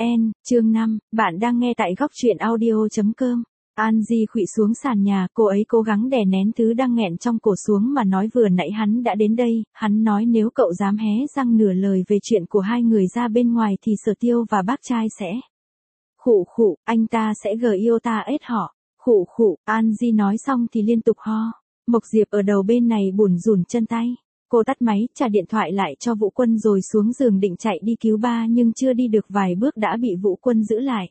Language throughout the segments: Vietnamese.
Chương 5, bạn đang nghe tại góc truyện audio.com. An Di khuỵu xuống sàn nhà, cô ấy cố gắng đè nén thứ đang nghẹn trong cổ xuống mà nói vừa nãy hắn đã đến đây, hắn nói nếu cậu dám hé răng nửa lời về chuyện của hai người ra bên ngoài thì Sở Tiêu và bác trai sẽ... Khụ khụ, anh ta sẽ yêu ta ết họ. Khụ khụ, An Di nói xong thì liên tục ho. Mộc Diệp ở đầu bên này bủn rủn chân tay. Cô tắt máy, trả điện thoại lại cho Vũ Quân rồi xuống giường định chạy đi cứu ba nhưng chưa đi được vài bước đã bị Vũ Quân giữ lại.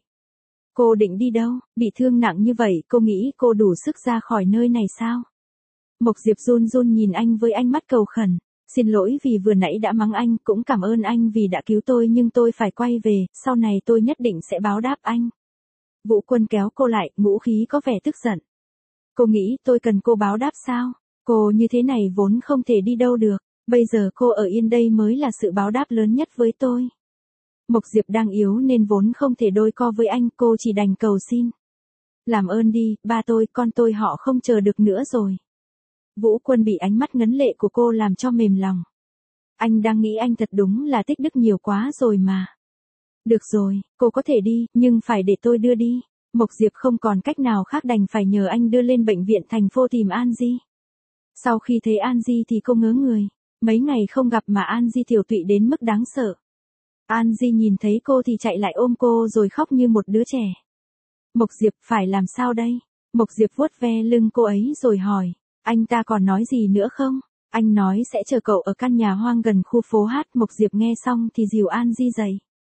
Cô định đi đâu? Bị thương nặng như vậy, cô nghĩ cô đủ sức ra khỏi nơi này sao? Mộc Diệp run run nhìn anh với ánh mắt cầu khẩn. Xin lỗi vì vừa nãy đã mắng anh, cũng cảm ơn anh vì đã cứu tôi nhưng tôi phải quay về, sau này tôi nhất định sẽ báo đáp anh. Vũ Quân kéo cô lại, ngữ khí có vẻ tức giận. Cô nghĩ tôi cần cô báo đáp sao? Cô như thế này vốn không thể đi đâu được, bây giờ cô ở yên đây mới là sự báo đáp lớn nhất với tôi. Mộc Diệp đang yếu nên vốn không thể đôi co với anh, cô chỉ đành cầu xin. Làm ơn đi, ba tôi, con tôi họ không chờ được nữa rồi. Vũ Quân bị ánh mắt ngấn lệ của cô làm cho mềm lòng. Anh đang nghĩ anh thật đúng là tích đức nhiều quá rồi mà. Được rồi, cô có thể đi, nhưng phải để tôi đưa đi. Mộc Diệp không còn cách nào khác đành phải nhờ anh đưa lên bệnh viện thành phố tìm An Di. Sau khi thấy An Di thì cô ngớ người. Mấy ngày không gặp mà An Di tiểu tụy đến mức đáng sợ. An Di nhìn thấy cô thì chạy lại ôm cô rồi khóc như một đứa trẻ. Mộc Diệp phải làm sao đây? Mộc Diệp vuốt ve lưng cô ấy rồi hỏi. Anh ta còn nói gì nữa không? Anh nói sẽ chờ cậu ở căn nhà hoang gần khu phố hát. Mộc Diệp nghe xong thì dìu An Di dậy.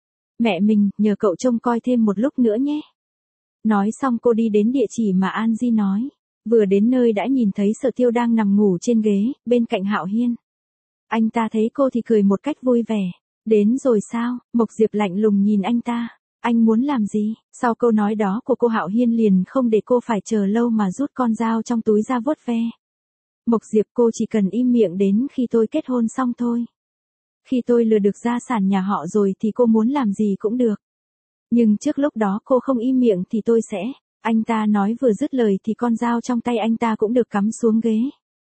Mẹ mình, nhờ cậu trông coi thêm một lúc nữa nhé. Nói xong cô đi đến địa chỉ mà An Di nói. Vừa đến nơi đã nhìn thấy Sở Tiêu đang nằm ngủ trên ghế, bên cạnh Hạo Hiên. Anh ta thấy cô thì cười một cách vui vẻ. Đến rồi sao? Mộc Diệp lạnh lùng nhìn anh ta. Anh muốn làm gì? Sau câu nói đó của cô Hạo Hiên liền không để cô phải chờ lâu mà rút con dao trong túi ra vuốt ve. Mộc Diệp, cô chỉ cần im miệng đến khi tôi kết hôn xong thôi. Khi tôi lừa được gia sản nhà họ rồi thì cô muốn làm gì cũng được. Nhưng trước lúc đó cô không im miệng thì tôi sẽ... Anh ta nói vừa dứt lời thì con dao trong tay anh ta cũng được cắm xuống ghế.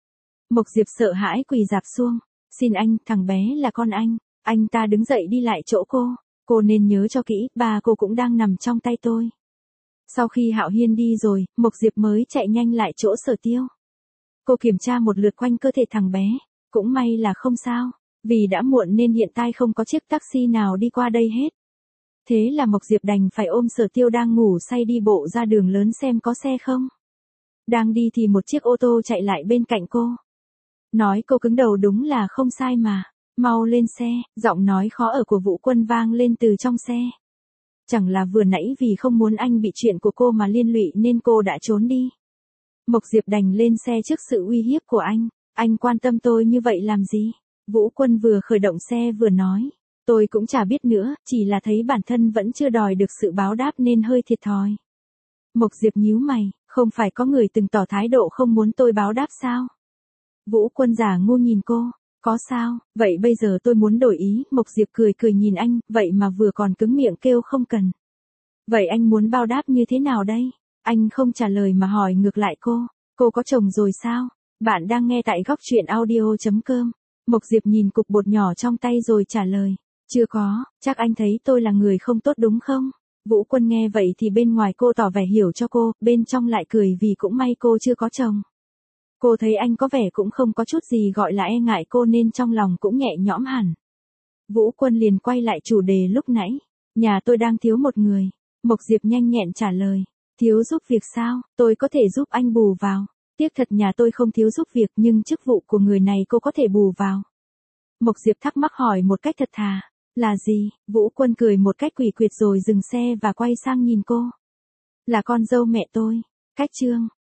Mộc Diệp sợ hãi quỳ rạp xuống. Xin anh, thằng bé là con anh. Anh ta đứng dậy đi lại chỗ cô. Cô nên nhớ cho kỹ, ba cô cũng đang nằm trong tay tôi. Sau khi Hạo Hiên đi rồi, Mộc Diệp mới chạy nhanh lại chỗ Sở Tiêu. Cô kiểm tra một lượt quanh cơ thể thằng bé. Cũng may là không sao. Vì đã muộn nên hiện tại không có chiếc taxi nào đi qua đây hết. Thế là Mộc Diệp đành phải ôm Sở Tiêu đang ngủ say đi bộ ra đường lớn xem có xe không. Đang đi thì một chiếc ô tô chạy lại bên cạnh cô. Nói cô cứng đầu đúng là không sai mà. Mau lên xe, giọng nói khó ở của Vũ Quân vang lên từ trong xe. Chẳng là vừa nãy vì không muốn anh bị chuyện của cô mà liên lụy nên cô đã trốn đi. Mộc Diệp đành lên xe trước sự uy hiếp của anh. Anh quan tâm tôi như vậy làm gì? Vũ Quân vừa khởi động xe vừa nói. Tôi cũng chả biết nữa, chỉ là thấy bản thân vẫn chưa đòi được sự báo đáp nên hơi thiệt thòi. Mộc Diệp nhíu mày, không phải có người từng tỏ thái độ không muốn tôi báo đáp sao? Vũ Quân giả ngu nhìn cô, có sao, vậy bây giờ tôi muốn đổi ý. Mộc Diệp cười cười nhìn anh, vậy mà vừa còn cứng miệng kêu không cần. Vậy anh muốn báo đáp như thế nào đây? Anh không trả lời mà hỏi ngược lại cô có chồng rồi sao? Bạn đang nghe tại góc truyện audio.com. Mộc Diệp nhìn cục bột nhỏ trong tay rồi trả lời. Chưa có, chắc anh thấy tôi là người không tốt đúng không? Vũ Quân nghe vậy thì bên ngoài cô tỏ vẻ hiểu cho cô, bên trong lại cười vì cũng may cô chưa có chồng. Cô thấy anh có vẻ cũng không có chút gì gọi là e ngại cô nên trong lòng cũng nhẹ nhõm hẳn. Vũ Quân liền quay lại chủ đề lúc nãy. Nhà tôi đang thiếu một người. Mộc Diệp nhanh nhẹn trả lời. Thiếu giúp việc sao? Tôi có thể giúp anh bù vào. Tiếc thật nhà tôi không thiếu giúp việc nhưng chức vụ của người này cô có thể bù vào. Mộc Diệp thắc mắc hỏi một cách thật thà. Là gì? Vũ Quân cười một cách quỷ quyệt rồi dừng xe và quay sang nhìn cô. Là con dâu mẹ tôi. Cách chương.